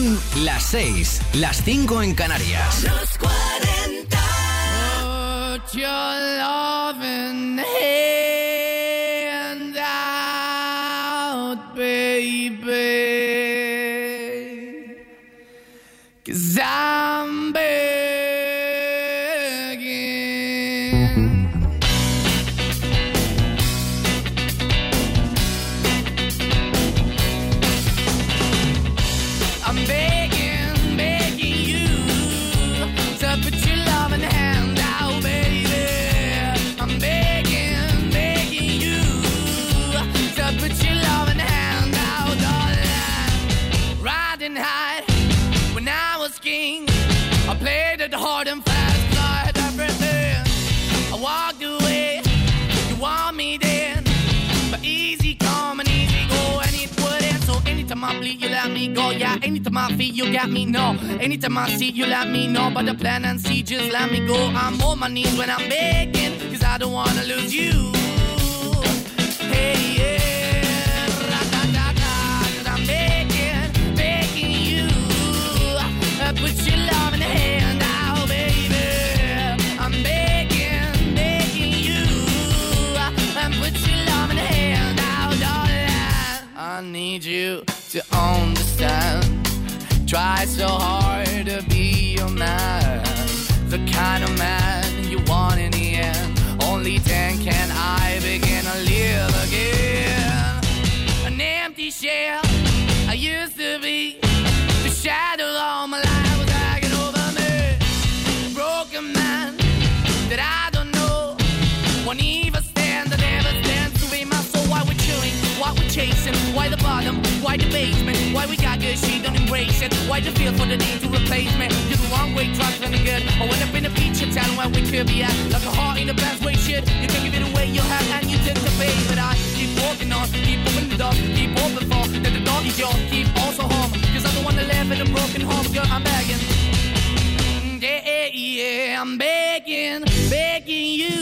Son las 6, las 5 en Canarias. Los 40. Put your loving hand out, baby, 'cause I'm begging. I'm begging, begging you to put your loving hand out, baby. I'm begging, begging you to put your loving hand out, darling. Riding high when I was king, I played it hard and fast, 'cause I had everything. I walked away, you want me then, but easy come and easy go, and it wouldn't. So anytime I bleed, you let me go. Yeah, anytime I feel, you got me, no. Anytime I see, you let me know. But the plan and see, just let me go. I'm on my knees when I'm begging, 'cause I don't wanna lose you. Hey, yeah, ra-da-da-da, 'cause I'm begging, begging you, put your love in the hand out, baby. I'm begging, begging you, put your love in the hand out, darling. I need you to understand. Try so hard to be your man, the kind of man you want in the end. Only then can I begin to live again. An empty shell I used to be, the shadow all my life was hanging over me. A broken man that I don't know, won't even stand, that never stands to be my soul. Why we're chewing, why we're chasing, why the bottom, why the basement, why we got good, she don't embrace it, why the feel for the need to replace me. You're the wrong way, trying to good. I went up in a feature town where we could be at, like a heart in a best way, shit. You can give it away, you have, and you take the bait. But I keep walking on, keep opening the door, keep open for, that the door is yours, keep also home, 'cause I'm the one that live in a broken home, girl, I'm begging. Yeah, yeah, I'm begging, begging you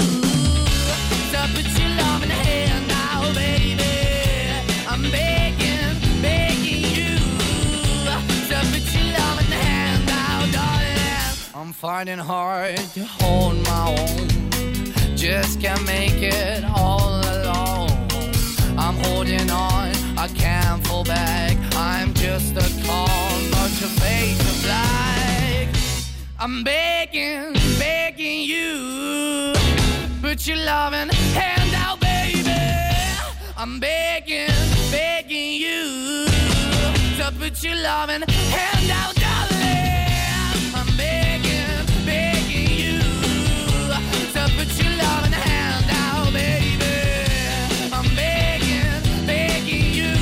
to put your love in the hand now, baby. I'm begging, begging you to put your love in the hand now, darling. I'm finding hard to hold my own, just can't make it all alone. I'm holding on, I can't fall back, I'm just a call, not to face the black. I'm begging, begging you, put your loving hand out, baby. I'm begging, begging you to put your loving hand out, darling. I'm begging, begging you to put your loving hand out, baby. I'm begging, begging you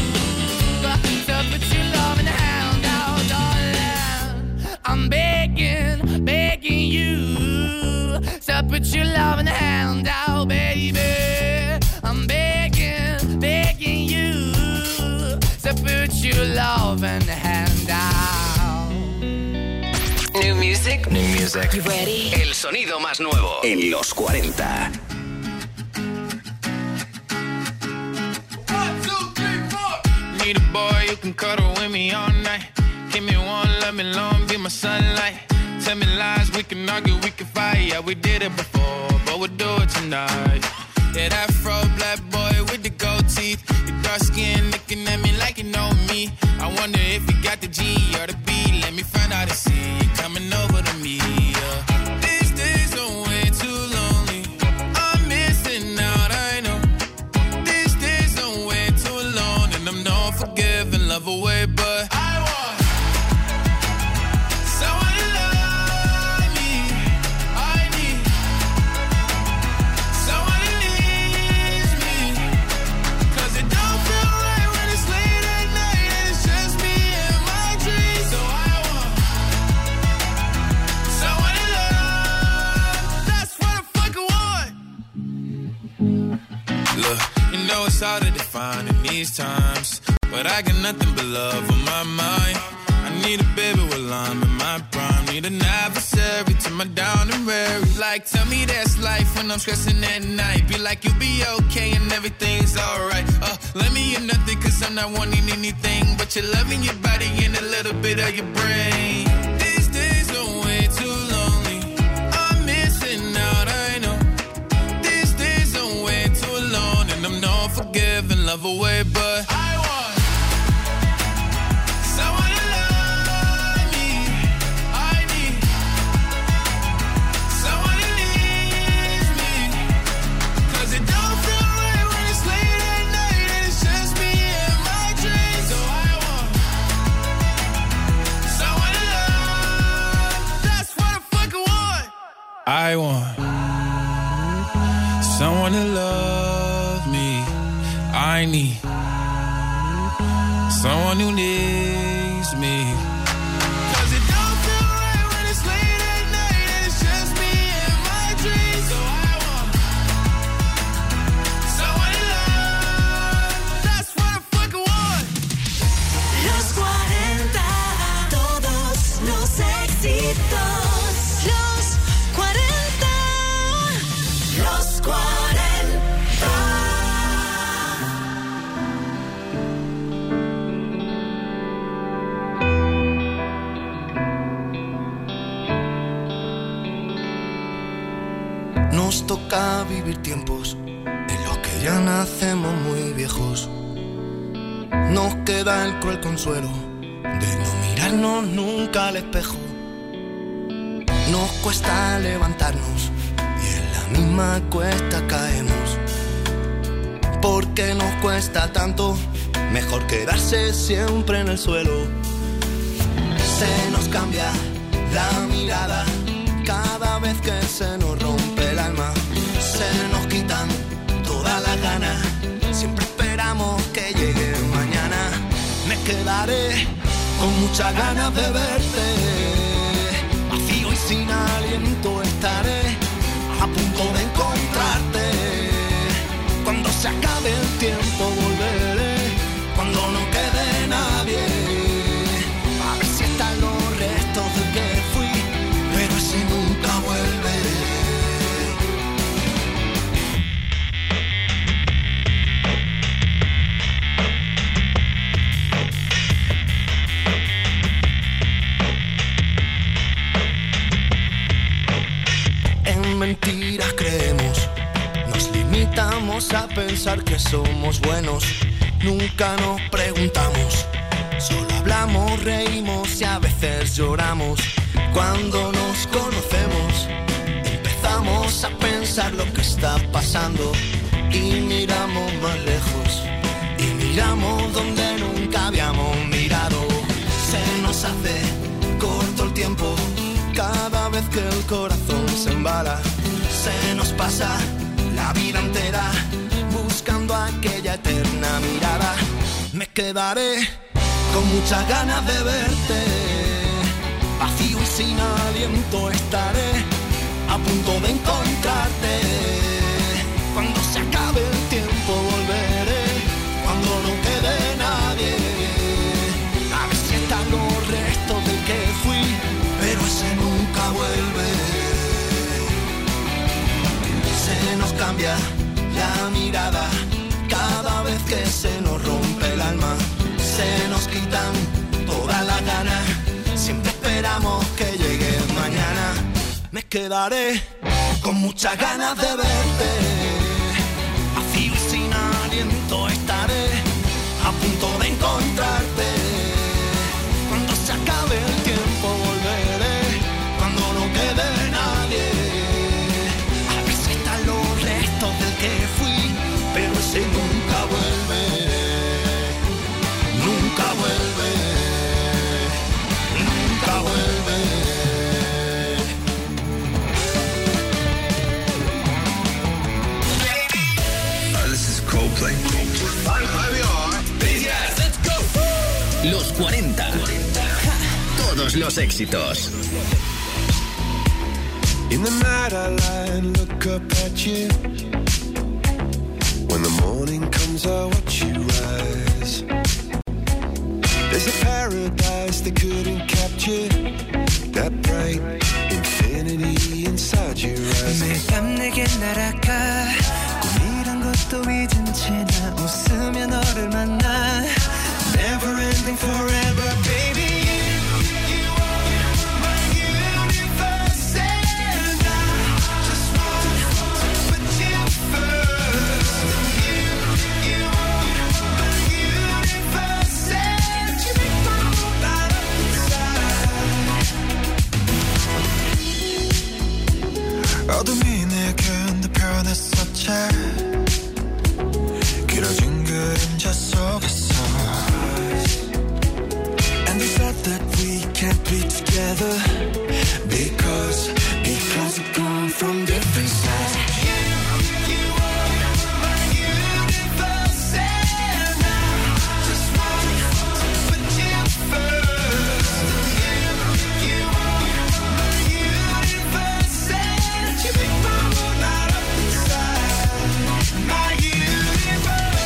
to put your loving hand out, darling. I'm begging, begging you to put your loving hand out, baby. I'm begging, begging you to put your loving hand out. New music. New music. You ready? El sonido más nuevo En los 40. 1, 2, 3, 4. Need a boy you can cuddle with me all night. Give me one, let me long, be my sunlight. Tell me lies, we can argue, we can fight. Yeah, we did it before, but we'll do it tonight. Yeah, that fro black boy with the gold teeth, your dark skin looking at me like you know me. I wonder if you got the G or the B. Let me find out and see you coming over to me. Yeah. These days are way too lonely, I'm missing out, I know. These days are way too long, and I'm not forgiving, love away, but I want someone to love me. I need someone who needs me, 'cause it don't feel right when it's late at night and it's just me and my dreams. So I want someone to love. That's what I fucking want. Look, you know it's hard to define in these times, but I got nothing but love on my mind. I need a baby while I'm in my prime. Need an adversary to my down and weary. Like, tell me that's life when I'm stressing at night. Be like, you'll be okay and everything's alright. Let me in nothing cause I'm not wanting anything but your love and your body and a little bit of your brain. These days are way too lonely. I'm missing out, I know. These days are way too alone. And I'm not forgiving, love away, but I want someone to love me. I need someone who needs me. Cause it don't feel right when it's late at night and it's just me and my dreams. So I want someone to love. That's what I fucking want. I want someone to love me. I need someone who needs me. Cause it don't feel right when it's late at night and it's just me and my dreams. So I want someone to love. That's what I fucking want. Los 40, todos los éxitos. Los 40, los 40. Nos toca vivir tiempos en los que ya nacemos muy viejos. Nos queda el cruel consuelo de no mirarnos nunca al espejo. Nos cuesta levantarnos y en la misma cuesta caemos. Porque nos cuesta tanto, mejor quedarse siempre en el suelo. Se nos cambia la mirada cada vez que se nos rompe el alma. Se nos quitan todas las ganas, siempre esperamos que llegue mañana. Me quedaré con muchas ganas de verte, vacío y sin aliento estaré, a punto de encontrarte. Cuando se acabe el tiempo volveré, cuando no quede nadie, a ver si están los restos de que fui, pero ese nunca vuelve. En mentiras creemos, nos limitamos a pensar que somos buenos. Nunca nos preguntamos, solo hablamos, reímos y a veces lloramos. Cuando nos conocemos, empezamos a pensar lo que está pasando y miramos más lejos y miramos donde nunca habíamos mirado. Se nos hace corto el tiempo cada vez que el corazón se embala. Se nos pasa la vida entera buscando aquella eterna mirada. Me quedaré con muchas ganas de verte, vacío y sin aliento estaré, a punto de encontrarte. Cuando se acabe el tiempo volveré, cuando no quede nadie, a ver si están los restos del que fui, pero ese nunca vuelve. Se nos cambia la mirada cada vez que se nos rompe el alma. Se nos quitan todas las ganas, siempre esperamos que llegue mañana. Me quedaré con muchas ganas de verte, vacío y sin aliento estaré, a punto de encontrarte. Cuando se acabe el tiempo volveré, cuando no quede nadie, a ver si están los restos del que fui, pero ese nunca vuelve, nunca vuelve, nunca vuelve. This is Coldplay. Los 40. Todos los éxitos. In the night I lie and look up at you. When the morning comes I watch you rise. There's a paradise they couldn't capture that bright infinity inside your eyes. 매일 밤 내게 날아가 꿈이란 것도 잊은 채 나 웃으며 너를 만나 Never ending forever baby. 어둠이 내겐 더 변했었지 길어진 그림자 속에서 And they said that we can't be together Because we've come from different sides. You are my universe and I just want to put you first. You are my universe and you make my world light up inside. My universe,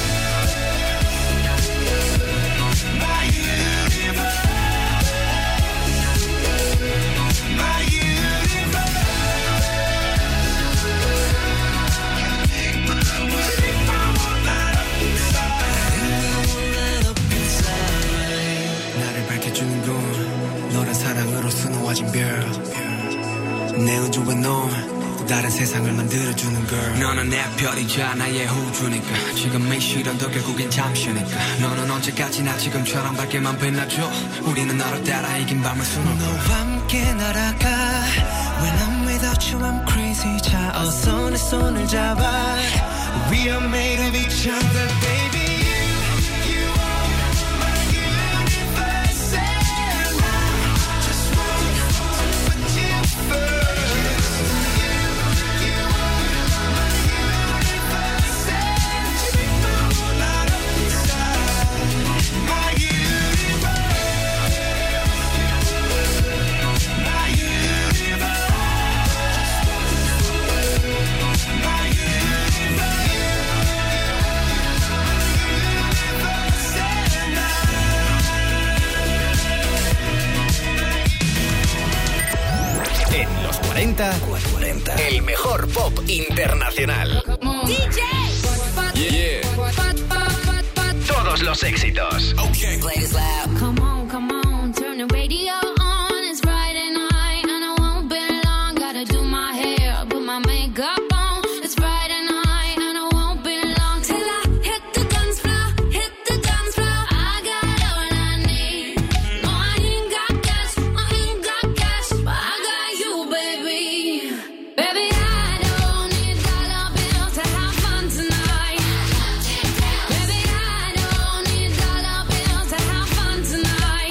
my universe, my universe. 나를 밝혀주는 건 너란 사랑으로 수놓아진 별 내 우주에 넌 또 다른 세상을 만들어주는 걸 너는 내 별이자 나의 우주니까 지금의 시련도 결국엔 잠시니까 너는 언제까지나 지금처럼 밝게만 빛나줘 우리는 너를 따라 이긴 밤을 수놓고 너와 함께 날아가 When I'm without you I'm crazy 자 어서 내 손을 잡아 We are made of each other baby. En los 40, el mejor pop internacional. DJ. Yeah. Todos los éxitos. Okay. Play this loud. Come on, turn the radio on. It's Friday night and I won't be long. Gotta do my hair, put my makeup on. It's Friday night and I won't be long till I hit the dance floor, hit the dance floor. I got all I need. No, I ain't got cash, but I got you, baby. Baby, I don't need dollar bills to have fun tonight. Baby, I don't need dollar bills to have fun tonight.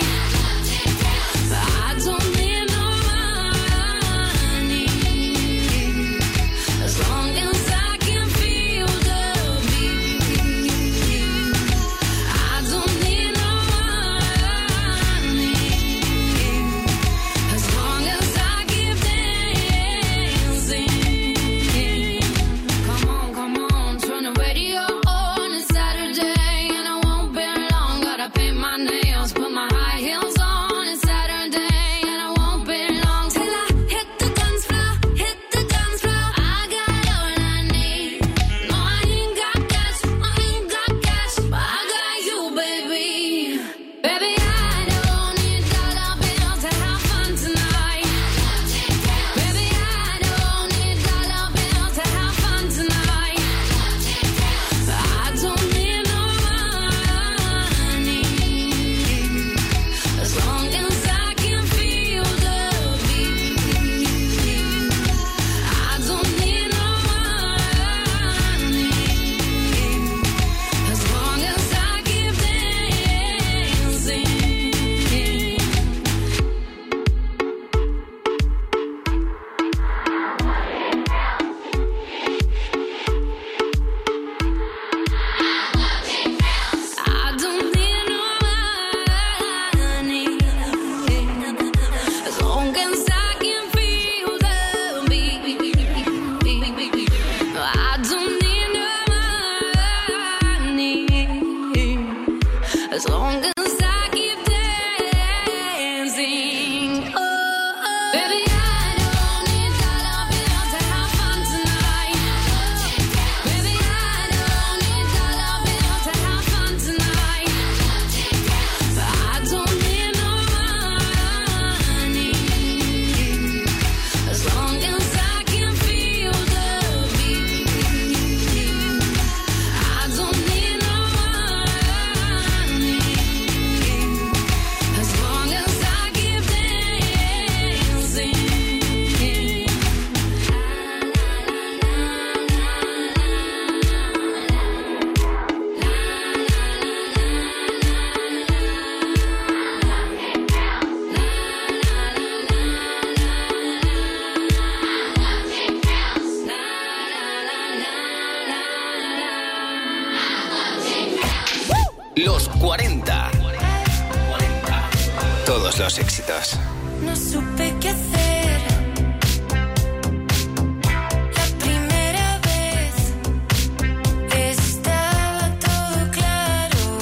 Todos los éxitos. No supe qué hacer. La primera vez estaba todo claro.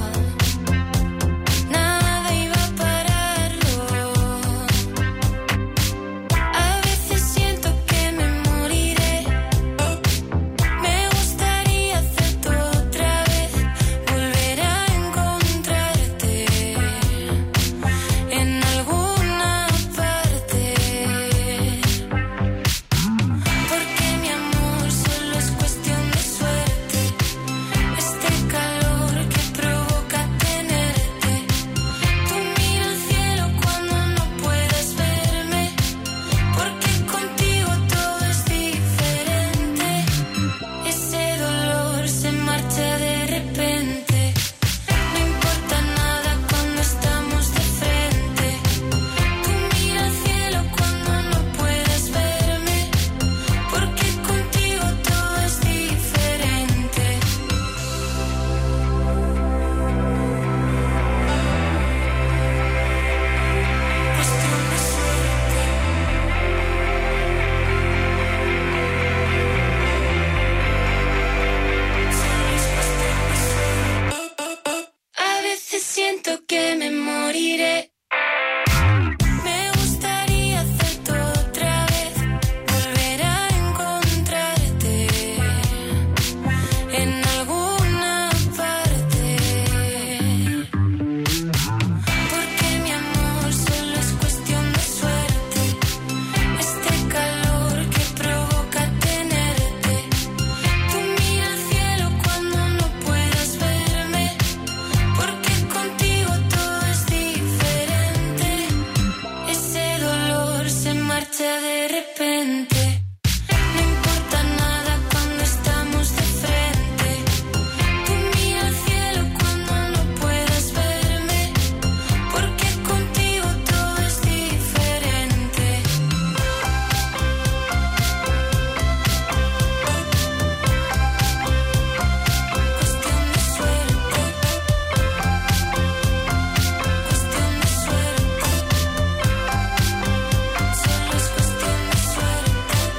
Nada iba a pararlo. A veces siento que me moriré. Me gustaría hacer todo otra vez. Volver a encontrarte en alguna parte. Porque mi amor solo es cuestión de suerte. Este calor que provoca tenerte. Tú mira al cielo cuando no puedes verme. Porque contigo todo es diferente. Ese dolor se marcha de repente. No importa nada cuando estamos de frente. Tú mira al cielo cuando no puedes verme. Porque contigo todo es diferente. Cuestión de suerte. Solo es cuestión de suerte. A veces siento que me moriré. Me gustaría hacer todo otra vez. Volver a encontrarte en alguna parte. Porque mi amor solo es cuestión de suerte. Este calor que provoca tenerte. Tú mira al cielo cuando no puedas verme. Porque contigo todo es diferente. Ese dolor se marcha de repente. No importa nada cuando estamos de frente. Tú mira al cielo cuando no puedas verme. Porque contigo todo es diferente. Cuestión de suerte. Cuestión de suerte. Solo es cuestión de suerte.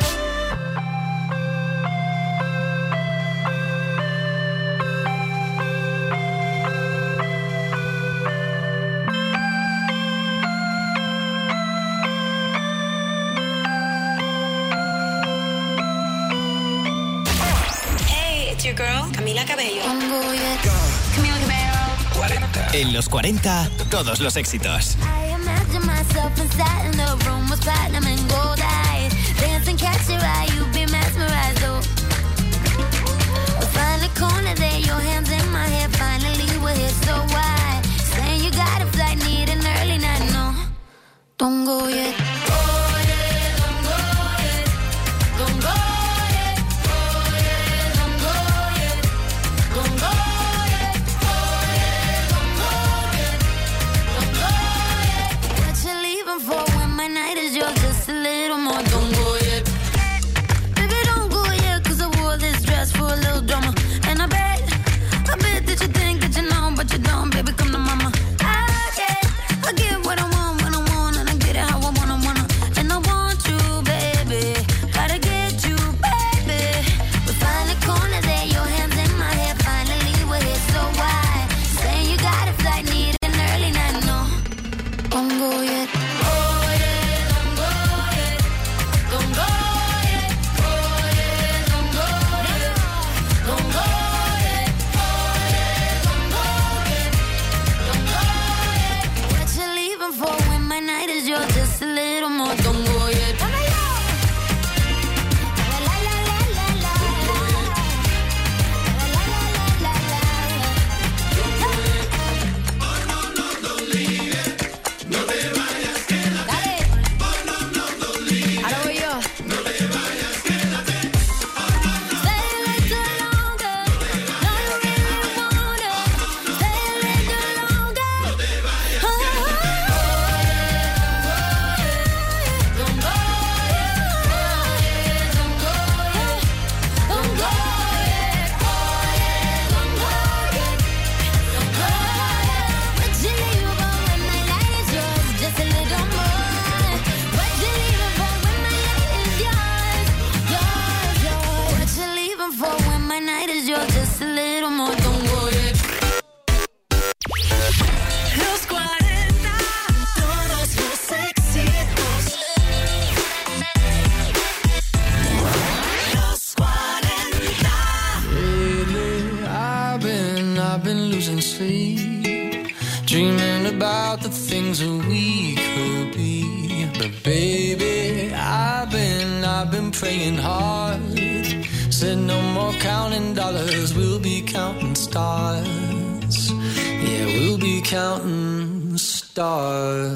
Hey, it's your girl, Camila Cabello. Camila Cabello. 40. En los 40, todos los éxitos. I imagine myself inside in the room with platinum and gold eyes. Dance and catch your eye, you be mesmerized, oh. We'll find a corner there, your hands in my hair. Finally we're here, so why? Saying you got a flight, need an early night, no. Don't go yet. Oh yeah, don't go yet. Don't go yet. Oh yeah, don't go yet. Don't go yet. Oh yeah, don't go yet. Don't go yet. What you leaving for when my night is yours? Just a little more. Don't go yet. Baby, don't go yet, 'cause I wore this dress for a little drama. And I bet that you think that you know, but you don't. dreaming about the things that we could be. But baby, I've been praying hard. Said no more counting dollars, we'll be counting stars. Yeah, we'll be counting stars.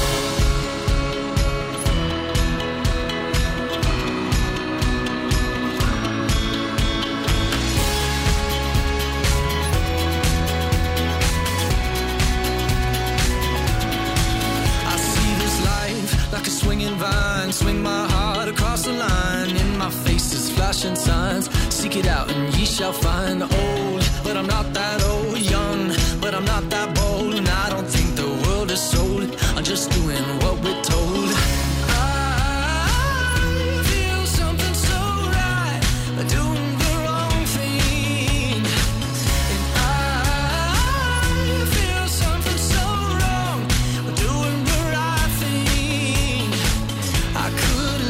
Like a swinging vine, swing my heart across the line. In my face is flashing signs. Seek it out and ye shall find. Old, but I'm not that old. Young, but I'm not that bold. And I don't think the world is sold. I'm just doing what we're told. I feel something so right, doing the wrong thing. And I feel something so wrong, doing the right thing. I could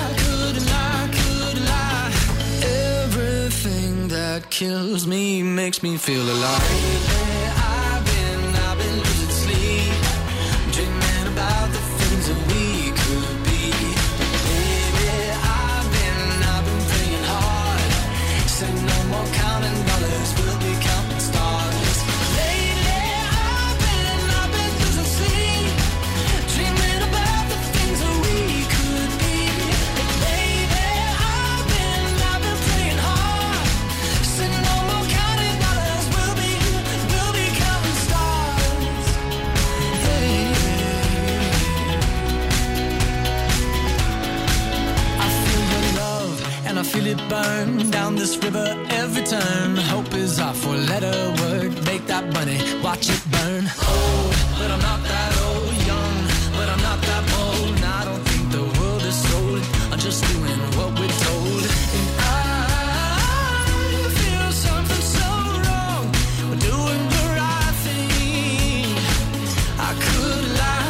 lie. Everything that kills me makes me feel alive. I've been losing sleep, dreaming about the things that we could be. Baby, I've been praying hard. Said no more counting dollars, we'll be counting stars. Lately, I've been losing sleep, dreaming about the things that we could be. Baby, I've been praying hard. Said no more counting dollars, we'll be counting stars. Hey. I feel your love and I feel it burn down this river every turn. Hope is our four-letter word. Make that money, watch it burn. Old, but I'm not that old. Young, but I'm not that bold. And I don't think the world is sold. I'm just doing what we're told. And I feel something so wrong. We're doing the right thing. I could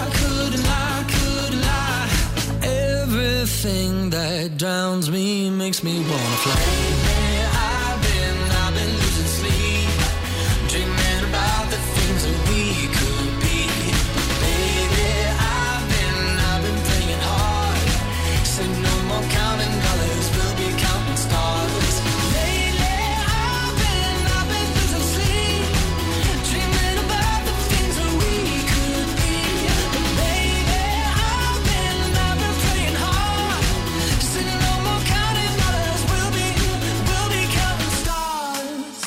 lie. Everything that drowns me makes me wanna fly. I've been losing sleep, dreaming about the things that we could be. Baby, I've been praying hard. Said no more counting dollars, we'll be counting stars. Lately, I've been losing sleep, dreaming about the things that we could be. But baby, I've been praying hard. Said no more counting dollars, we'll be counting stars.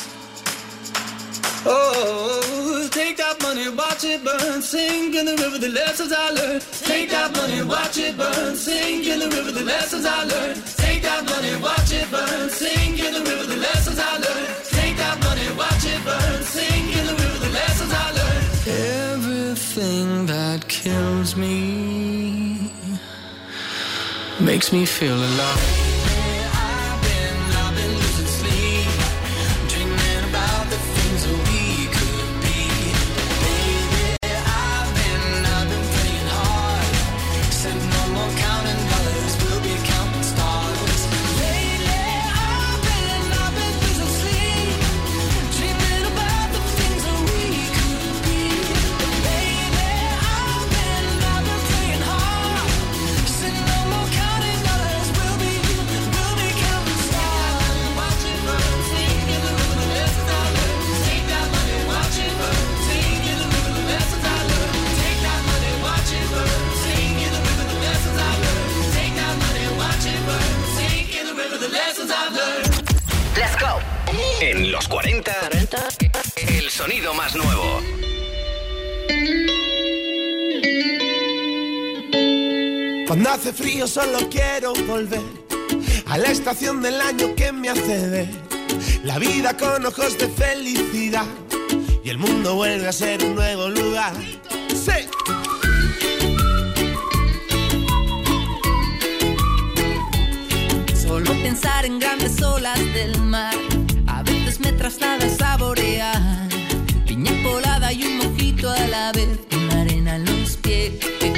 Oh, take that money, watch it burn, sink in the river, the lessons I learned. Take that money, watch it burn, sink in the river, the lessons I learned. Take that money, watch it burn, sink in the river, the lessons I learned. Take that money, watch it burn, sink in the river, the lessons I learned. Everything that kills me makes me feel alive. I've been losing sleep, dreaming about the things that we could be. Baby, I've been praying hard. Said no more counting dollars, we'll be counting stars. Lately, I've been losing sleep, dreaming about the things that we could be. Baby, I've been praying hard. Said no more counting dollars, we'll be counting stars. Watch it burn, sing in the river, the lessons I learned. Take that money, watch it burn, sing in the river, the lessons I learned. Take that money, watch it burn, sing in the river, the lessons I learned. Take that money, watch it burn, sing in the river, the lessons I learned. Let's go. En los 40, el sonido más nuevo. Cuando hace frío solo quiero volver a la estación del año que me hace ver la vida con ojos de felicidad y el mundo vuelve a ser un nuevo lugar. ¡Sí! Solo pensar en grandes olas del mar a veces me traslada a saborear piña colada y un mojito a la vez con la arena en los pies.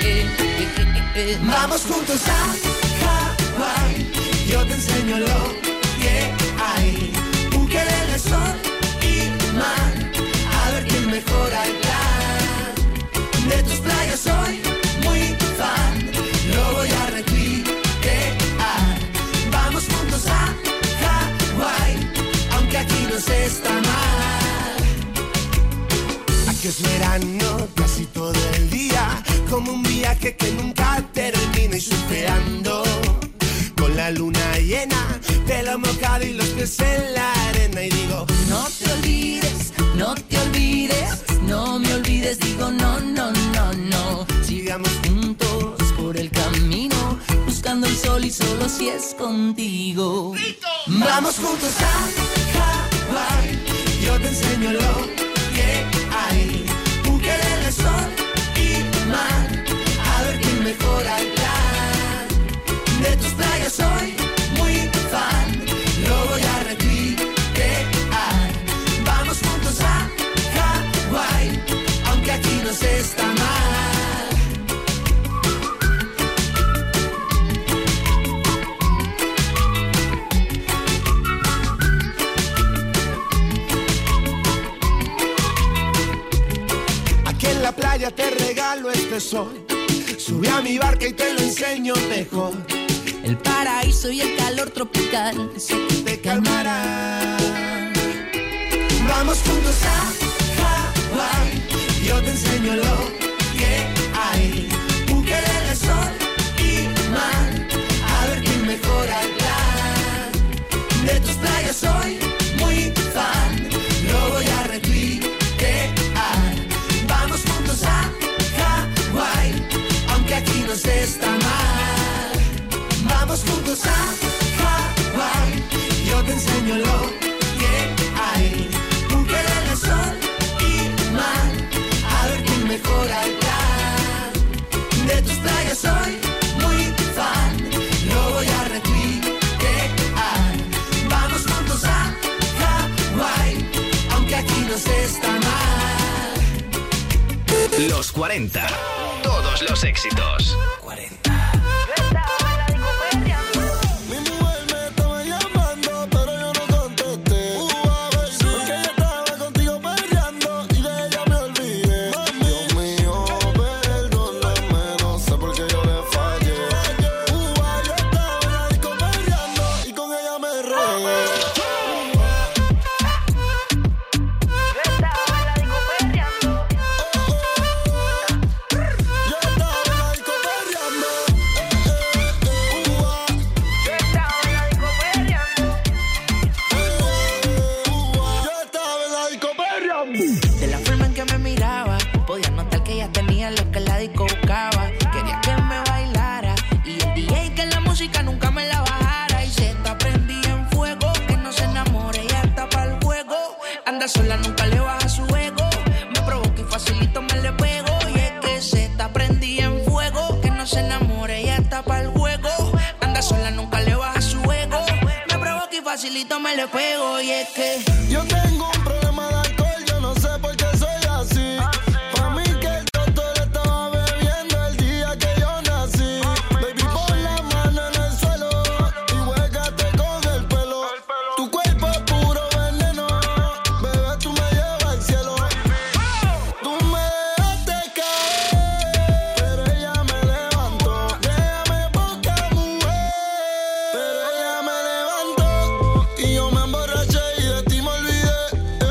Vamos juntos a Hawái, yo te enseño lo que hay. Ukelele, sol y mar, a ver quién mejora el plan. verano casi todo el día, como un viaje que nunca termina y surfeando con la luna llena, pelo mojado y los pies en la arena. Y digo, no te olvides, no te olvides, no me olvides, digo no, no, no, no. Sigamos juntos por el camino, buscando el sol y solo si es contigo. Vamos juntos a Hawái, yo te enseño lo que hay. Ukelele, sol y mar, a ver quién mejora el plan. De tus playas soy muy fan, lo voy a recrear. Vamos juntos a Hawái, aunque aquí no se está mal. Aquí en la playa te regalo este sol, sube a mi barca y te lo enseño mejor. El paraíso y el calor tropical, sé que te calmará. Vamos juntos a Hawái, yo te enseño lo que hay. Ukelele, sol y mar, a ver quién mejora el plan. De tus playas soy muy fan, lo voy a recrear. Vamos juntos a Hawái, aunque aquí no se está mal. Vamos juntos a Hawái, yo te enseño lo que hay. Ukelele, sol y mar, a ver quién mejora el plan. De tus playas soy muy fan, lo voy a recrear. Vamos juntos a Hawái, aunque aquí no se está mal. Los 40. Todos los éxitos. 40. Sola nunca le baja su ego, me provoca y facilito me le pego. Y es que se está prendida en fuego, que no se enamore, ya está para el juego. Anda sola nunca le baja su ego, me provoca y facilito me le pego. Y es que yo tengo un problema de alcohol, yo no sé por qué soy así. Pa' mí que el doctor estaba bebiendo el día que yo nací. Baby, pon la mano en el suelo y huégate con el pelo. Tu cuerpo es puro veneno, tú me llevas al cielo. Tú me dejaste caer, pero ella me levantó. Déjame poca mujer, pero ella me levantó. Y yo me emborraché y de ti me olvidé.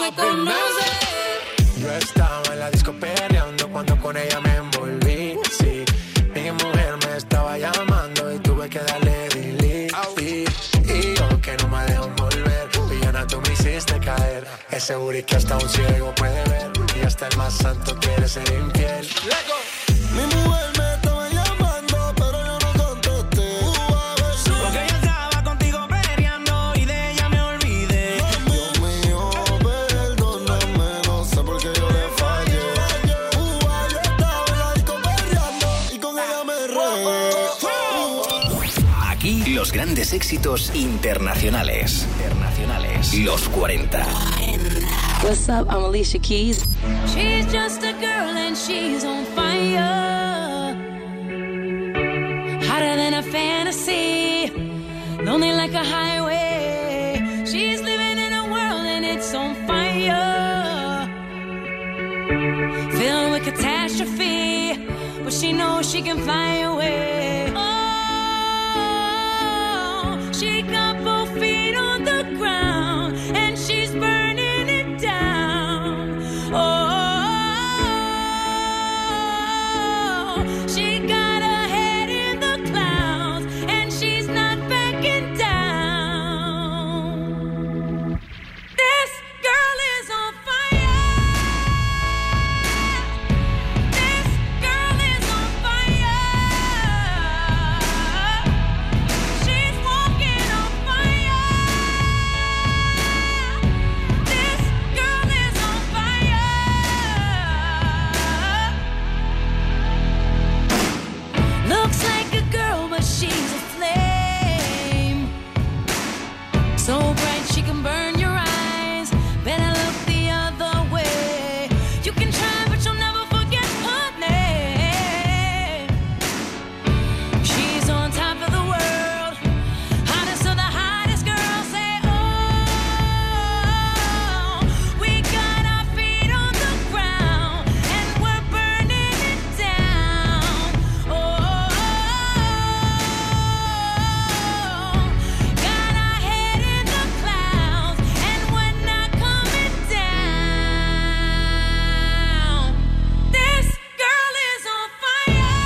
me conoce. Yo estaba en la disco perreando cuando con ella me envolví. Sí, mi mujer me estaba llamando y tuve que darle delete. Y yo que no me dejo envolver, villana tú me hiciste caer. Ese booty que hasta un ciego puede ver y hasta el más santo quiere ser infiel. Mi mujer me estaba llamando, pero yo no contesté. Porque yo estaba contigo peleando y de ella me olvidé. Dios mío, perdóname, no sé por qué yo le fallé. Yo estaba en la disco peleando y con ella me regué. Aquí los grandes éxitos internacionales. Los 40. What's up? I'm Alicia Keys. She's just a girl and she's on fire. Hotter than a fantasy. Lonely like a highway. She's living in a world and it's on fire. Filled with catastrophe. But she knows she can fly away. Oh, she got both feet on the ground. And she's burning it down. Oh, she got her head in the clouds, and she's not backing down. This girl is on fire. This girl is on fire. She's walking on fire. This girl is on fire. Looks like a girl, but she's a flame. So bright she can burn your eyes. Better look the other way. You can try, but you'll never forget her name. She's on top of the world. Hottest of the hottest girls say, oh, we got our feet on the ground and we're burning it down. Oh, got our head in the clouds and we're not coming down. This girl is on fire.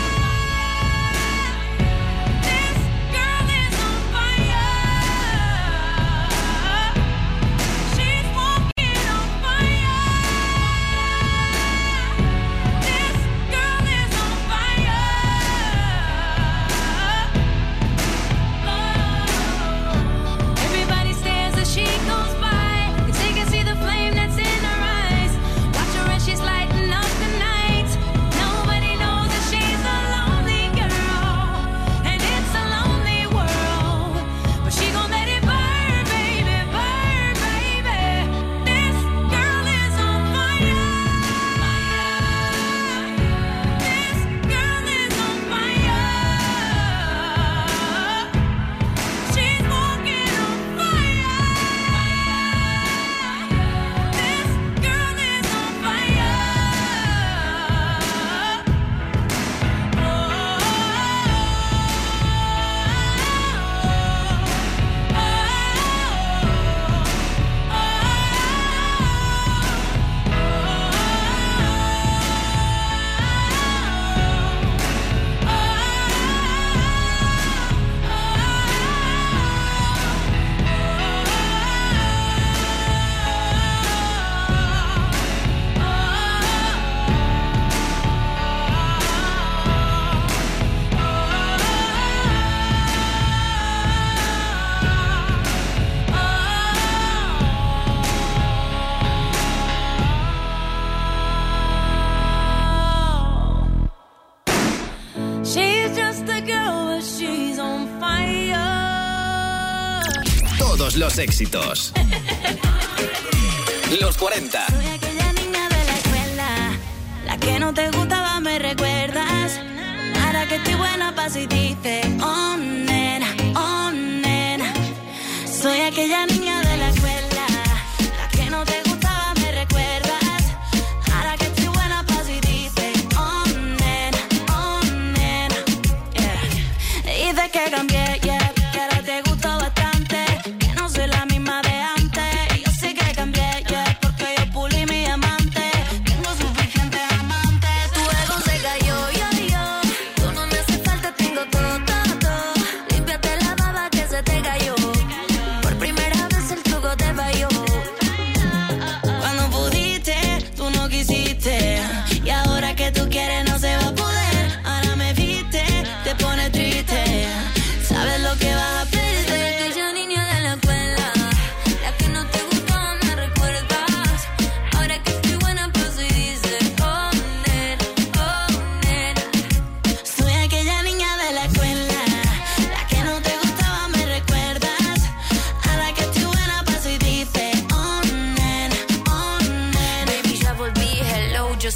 This girl is on fire. She's walking on fire. This girl is on fire. Everybody stares as she goes by, 'cause they can see the flame that's in her eyes. Watch her as she's lighting up the night. Nobody knows that she's a lonely girl, and it's a lonely world. But she gon' let it burn, baby, burn, baby. This girl is on fire. This girl is on fire. She's walking on fire. This girl is on fire. She's just a girl, but she's on fire. Todos los éxitos. Los 40. Soy aquella niña de la escuela, la que no te gustaba, me recuerdas. Ahora que estoy buena pa' si dices, oh nena, oh nena. Soy aquella niña de la escuela, la que no te gustaba, me recuerdas. Ahora que estoy buena pa' si dices, oh nena, oh nena. Yeah. Dices que cambié, yeah, que ahora te gusto bastante, que no soy la misma de antes. Yo sé que cambié, yeah,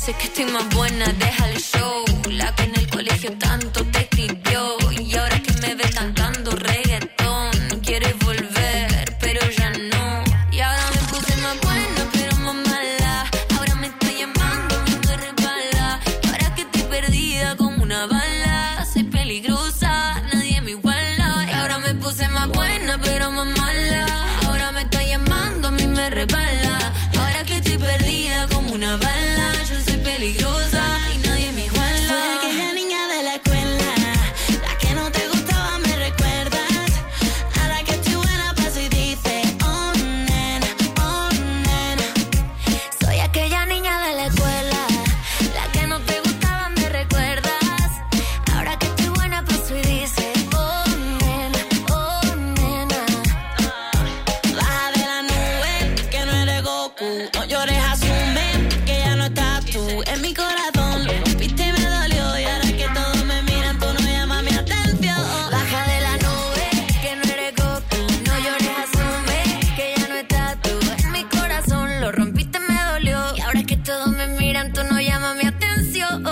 Sé que estoy más buena, deja el show. La que en el colegio tanto te escribió. Y ahora que me ves cantando reggaetón, quieres volver, pero ya no. Y ahora me puse más buena, pero más mala. Ahora me está llamando, me resbala. Y ahora que estoy perdida como una bala. Soy peligrosa, nadie me iguala. Y ahora me puse más buena, pero más mala. Ahora me está llamando, a mí me resbala. Ahora que estoy perdida como una bala. Yo soy peligrosa y nadie me iguala. Soy aquella niña de la escuela, la que no te gustaba, me recuerdas. Ahora que estoy buena paso y dice, oh nena, oh nena. Soy aquella niña de la escuela, la que no te gustaba, me recuerdas. Ahora que estoy buena paso y dice, oh nena, oh nena. Baja de la nube, que no eres Goku. No llores, asume que ya no estás tú en mi corazón. Lo rompiste y me dolió. Y ahora que todos me miran, tú no llamas mi atención. Baja de la nube, que no eres Goku. No llores, asume que ya no estás tú en mi corazón. Lo rompiste, me dolió. Y ahora que todos me miran, tú no llamas mi atención.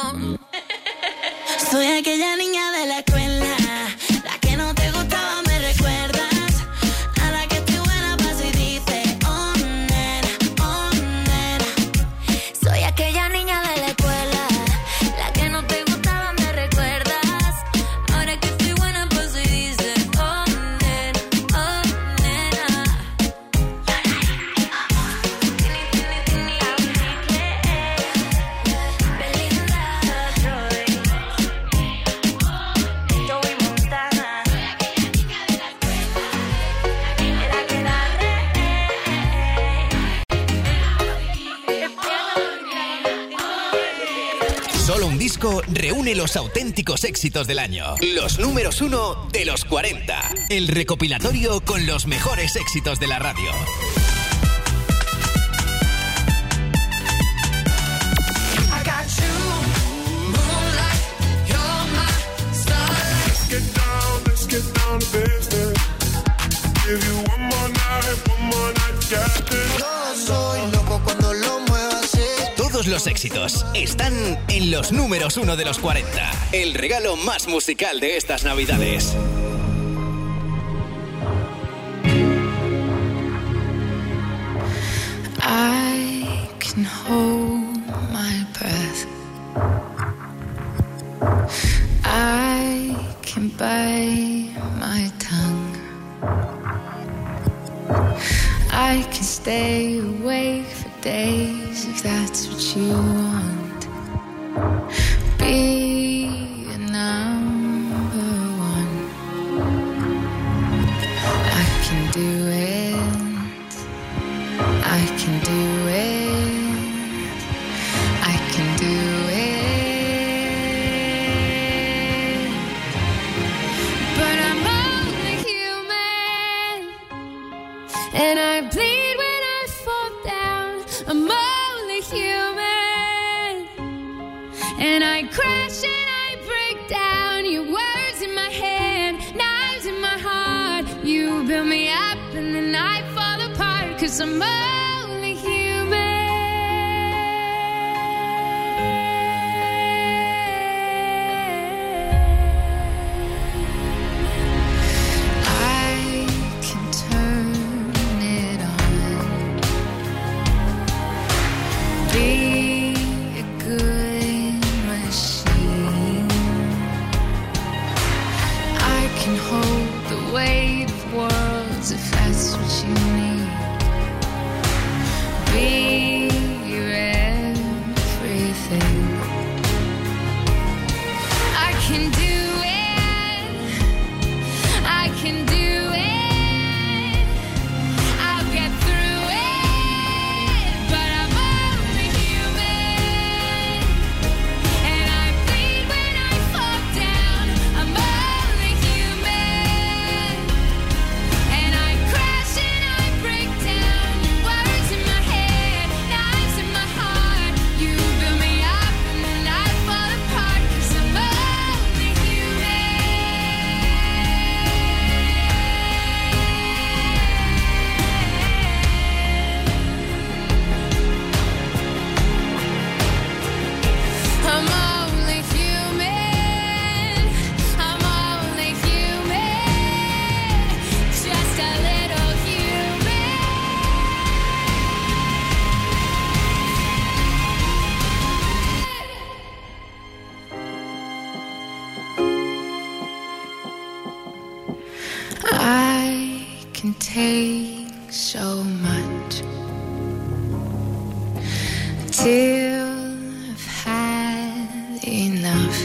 Soy aquella niña de la escuela, la que no te gustaba, me recuerdas. Ahora que estoy buena paso y dice, oh nena, oh nena. Soy aquella niña de la escuela, la que no te gustaba, me recuerdas. Ahora que estoy buena paso y dice, oh nena, oh nena. Belinda, Joey Montana. Solo un disco reúne los auténticos éxitos del año. Los números 1 de los 40. El recopilatorio con los mejores éxitos de la radio. I got you, moonlight, you're my starlight. Let's get down to business. Give you one more night, got this. Yo soy loco cuando lo muevo así. Todos los éxitos están en los números 1 de los 40. El regalo más musical de estas navidades. I can hold my breath. I can bite my tongue. I can stay awake for days if that's what you want. Be a number one. I can do it. I can do it. I can do it. But I'm only human, and I bleed when I fall down. I'm only human, and I crash and I break down. Your words in my head, knives in my heart. You build me up and then I fall apart, 'cause I'm only human. I can turn it on. Be a good machine. I can hold the weight of worlds if that's what you need. Be your everything. I can do it. I can do it. I'll get through it. But I'm only human. till I've had enough.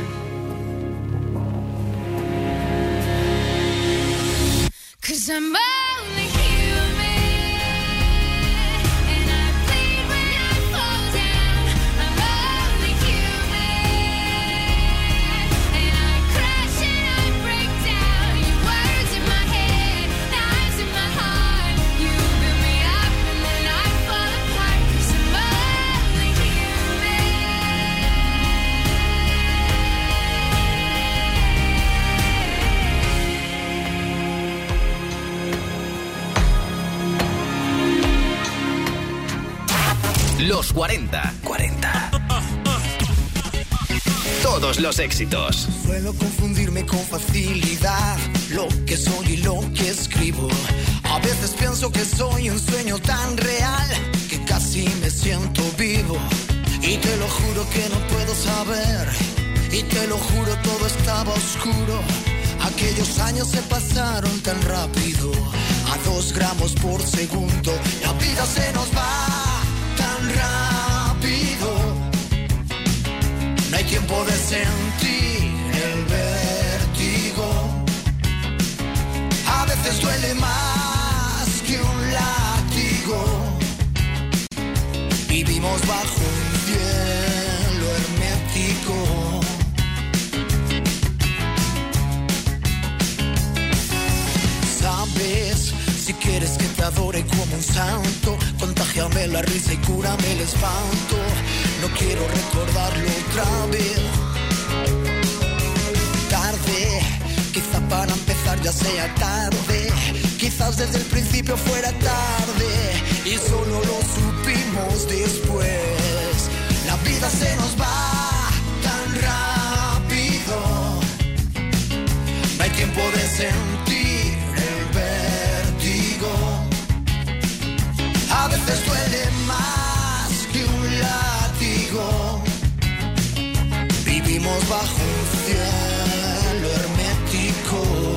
Cause I'm only human, and I bleed when I fall down. I'm only human, and I crash and I break down. Your words in my head, knives in my heart. You build me up and then I fall apart. Cause I'm only Los 40. Todos los éxitos. Suelo confundirme con facilidad lo que soy y lo que escribo. A veces pienso que soy un sueño tan real que casi me siento vivo. Y te lo juro que no puedo saber. Y te lo juro, todo estaba oscuro. Aquellos años se pasaron tan rápido, a 2 gramos por segundo. La vida se nos va tan rápido. No hay tiempo de sentir el vértigo. A veces duele más que un látigo. Vivimos bajo un cielo hermético. Sabes, si quieres que te adore como un santo, contágiame la risa y cúrame el espanto. No quiero recordarlo otra vez. Tarde, quizá para empezar ya sea tarde. Quizás desde el principio fuera tarde y solo lo supimos después. La vida se nos va tan rápido. No hay tiempo de sentir el vértigo. A veces duele más que un látigo. Vivimos bajo un cielo hermético.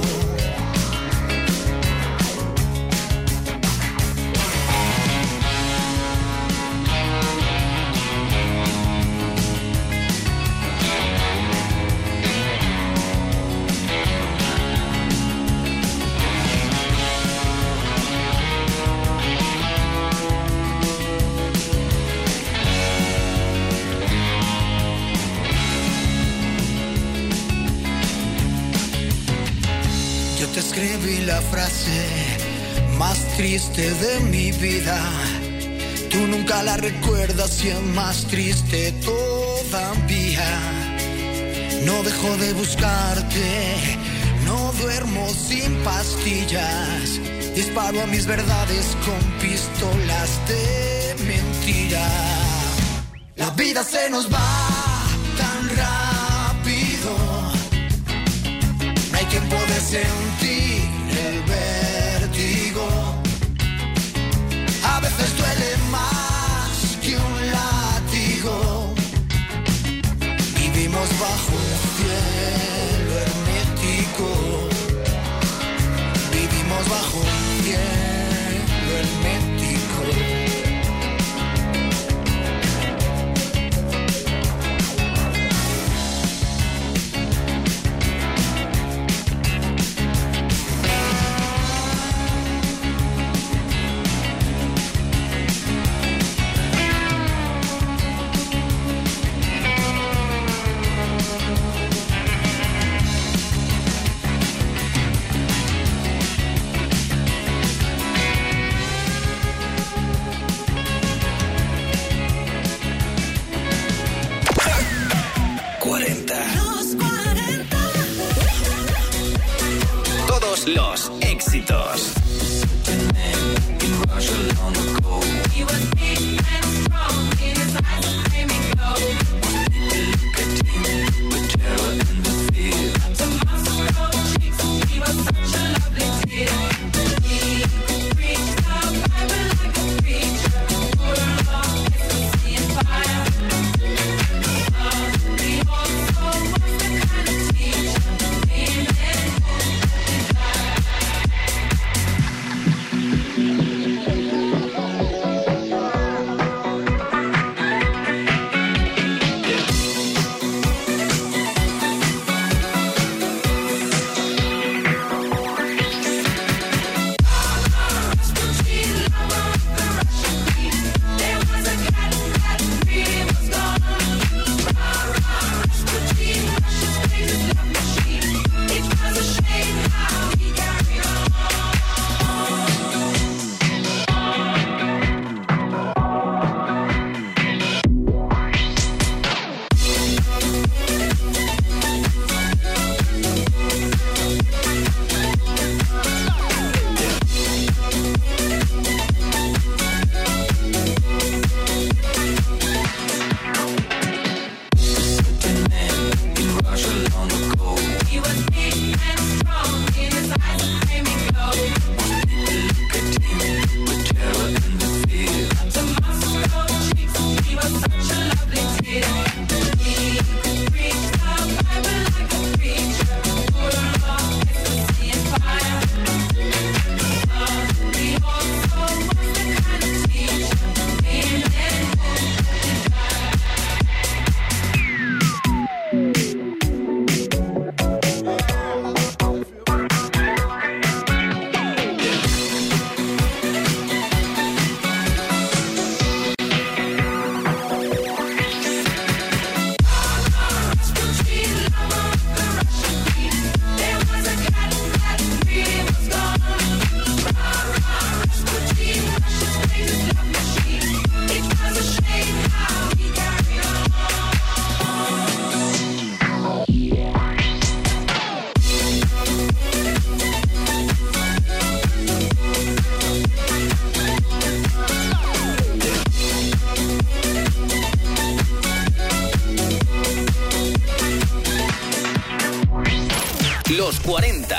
Te escribí la frase más triste de mi vida. Tú nunca la recuerdas y es más triste todavía. No dejo de buscarte, no duermo sin pastillas. Disparo a mis verdades con pistolas de mentira. La vida se nos va tan rápido. No hay tiempo de sentir el vértigo. A veces duele más que un látigo. Vivimos bajo un cielo hermético. Vivimos bajo un cielo hermético. 40.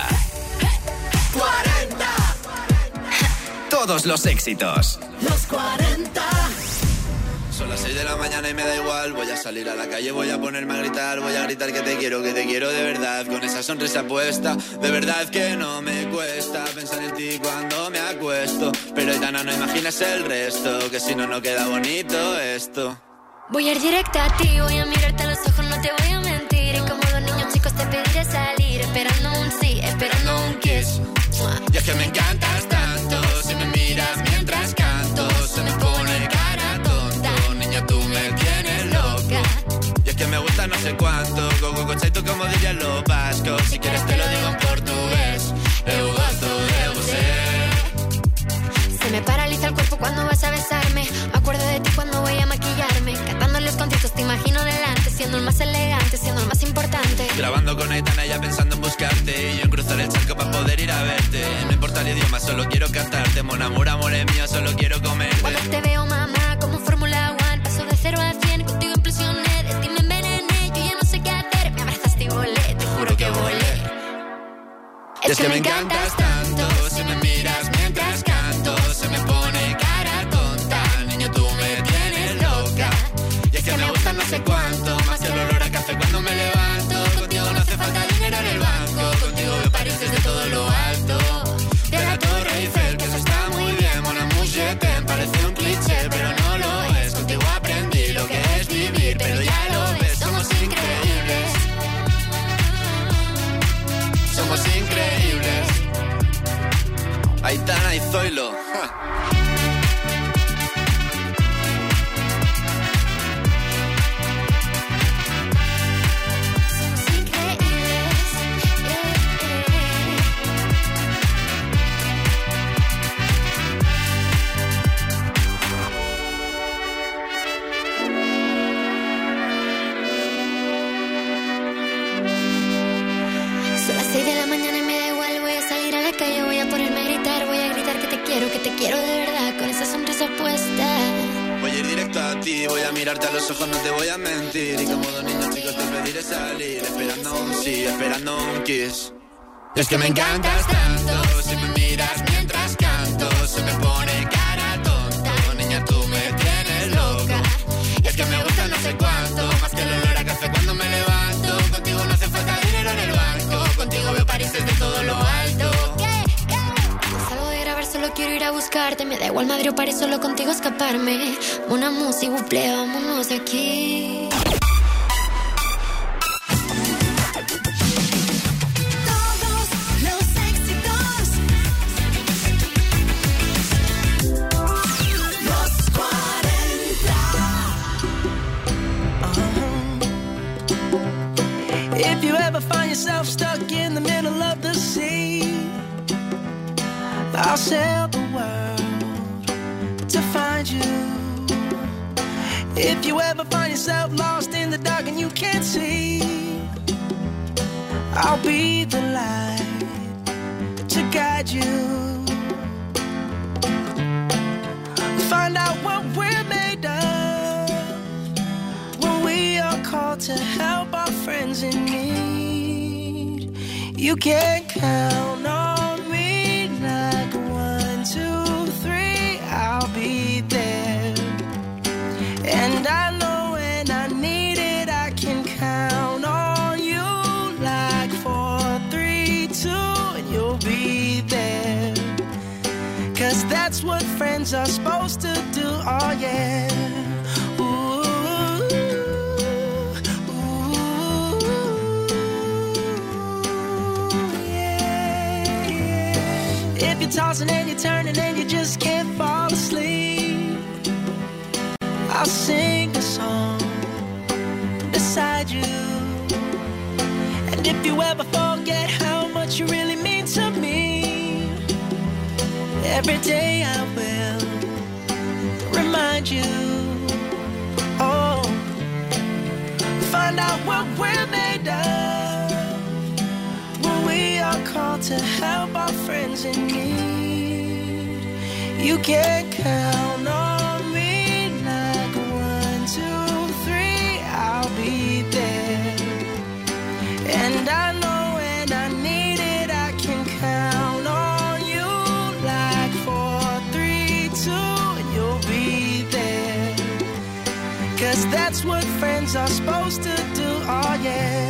40. Todos los éxitos. Los 40. Son las 6 de la mañana y me da igual. Voy a salir a la calle, voy a ponerme a gritar. Voy a gritar que te quiero de verdad. Con esa sonrisa puesta, de verdad que no me cuesta pensar en ti cuando me acuesto. Pero Aitana, no imaginas el resto, que si no, no queda bonito esto. Voy a ir directa a ti, voy a mirarte a los ojos, no te voy a mentir. Y como los niños chicos te pediré salir, esperando un sí, esperando un kiss. Y es que me encantas tanto, si me miras mientras canto, se me pone cara tonta. Niña, tú me tienes loca. Y es que me gusta no sé cuánto, gogo conceito como dirían los vascos. Si quieres te lo digo en portugués, eu gosto de você. Se me paraliza el cuerpo cuando vas a besarme. Me acuerdo de ti cuando voy a maquillarme. Cantando los conciertos te imagino delante, siendo el más elegante, siendo el más importante. Grabando con Aitana ya pensando en buscarte, y yo en cruzar el charco para poder ir a verte. No importa el idioma, solo quiero cantarte. Mon amour, amor es mío, solo quiero comerte. Cuando te veo, mamá, como Fórmula 1, paso de 0 a 100, contigo implosioné, de ti me envenené, yo ya no sé qué hacer. Me abrazaste y volé, te juro que volé. Es que me encantas tanto, si me miras mientras canto, se me pone cara tonta. Niño, tú me tienes loca. Y es que me gusta no sé cuánto, más que el olor a café cuando me levanto. Contigo no hace falta dinero en el banco, contigo veo París desde todo lo alto. De la Torre Eiffel, que eso está muy bien. Mon amour, je t'aime, parece un cliché, pero no lo es. Contigo aprendí lo que es vivir, pero ya lo ves, somos increíbles. Somos increíbles. Aitana y Zoilo. Que te quiero de verdad, con esa sonrisa puesta. Voy a ir directo a ti, voy a mirarte a los ojos, no te voy a mentir. Y como dos niños chicos te pediré salir, esperando un sí, esperando un kiss. Y es que me encantas tanto, si me miras mientras canto, se me pone cara tonta. Niña, tú me tienes loca. Y es que me gusta no sé cuánto, más que el olor a café cuando me levanto. Contigo no hace falta dinero en el banco, contigo veo París desde todo lo alto. Solo quiero ir a buscarte, me da igual Madrid o París, solo contigo escaparme. Una música, buple, vámonos de aquí. Todos los éxitos. Los 40. If you ever find yourself stuck in the middle of the sea, I'll sail the world to find you. If you ever find yourself lost in the dark and you can't see, I'll be the light to guide you. Find out what we're made of when we are called to help our friends in need. You can count on like 1, 2, 3, I'll be there. And I know when I need it, I can count on you. Like 4, 3, 2, and you'll be there. 'Cause that's what friends are supposed to do, oh yeah. If you're tossing and you're turning and you just can't fall asleep, I'll sing a song beside you. And if you ever forget how much you really mean to me, every day I will remind you. Oh, find out what we're made of when we are called to help our friends in need. You can count on me like 1, 2, 3, I'll be there. And I know when I need 'Cause that's what friends are supposed to do, oh yeah.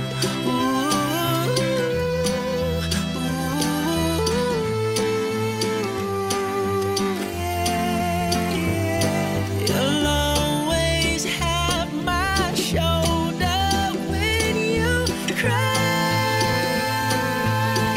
You'll always have my shoulder when you cry.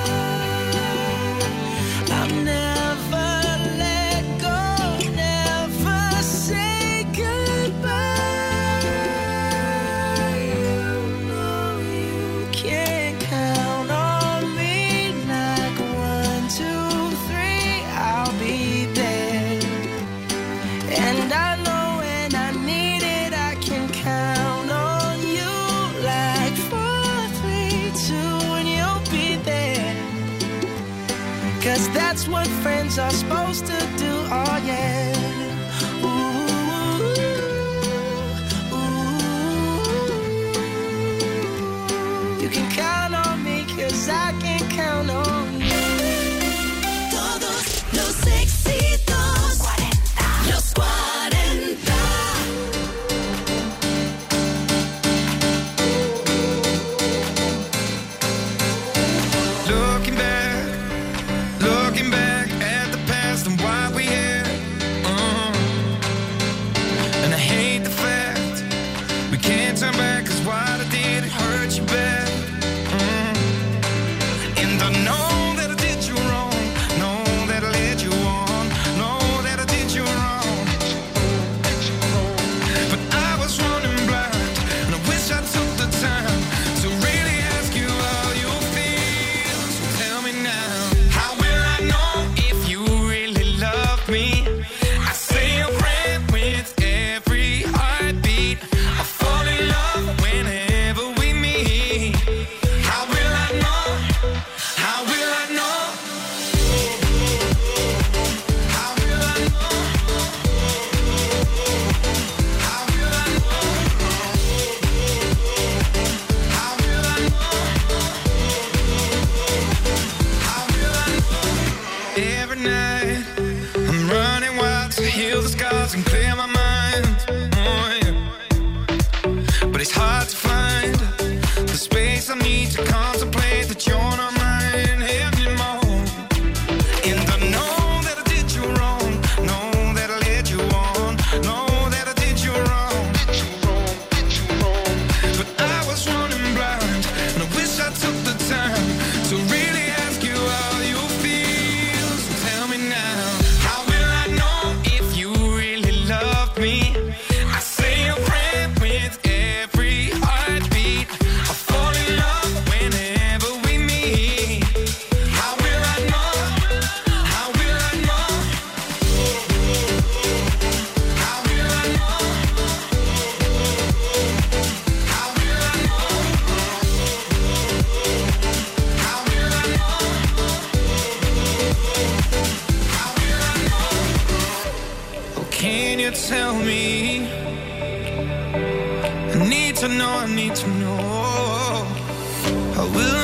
I'll never let go, never say goodbye. You know you can count on me like 1, 2, 3, I'll be there. And I know when I need it, I can count on you like 4, 3, 2, and you'll be there. 'Cause that's what friends are supposed to do, oh yeah. You can count on me 'cause I can count on you. Todos los éxitos. 40. Los 40. Looking back at the past and why we here. And I hate the fact we can't turn back, 'cause what I did, it hurt you bad. And I know that I did you wrong, know that I led you on, know that I did you wrong. But I was running blind, and I wish I took the time to really ask you how you feel. So tell me now, how will I know if you really love me? I say a prayer with every heartbeat. I fall in love whenever we meet. How will I know? How will I know? How will I know? How will I know? How will I know? How will I know? Every night I'm running wild to heal the scars and clear my mind. Oh, yeah. But it's hard to find the space I need to contemplate that you're not mine anymore. And I know that I did you wrong, know that I led you on, know that I did you wrong. But I was running blind, and I wish I took the time to really ask you how you feel. So tell me now, how will I know if you really love me? I say a prayer with every heartbeat. I fall in love whenever we meet. How will I know? How will I know? How will I know? How will I know? How will I know? How will I know? Oh, can you tell me? I need to know, I need to know. How will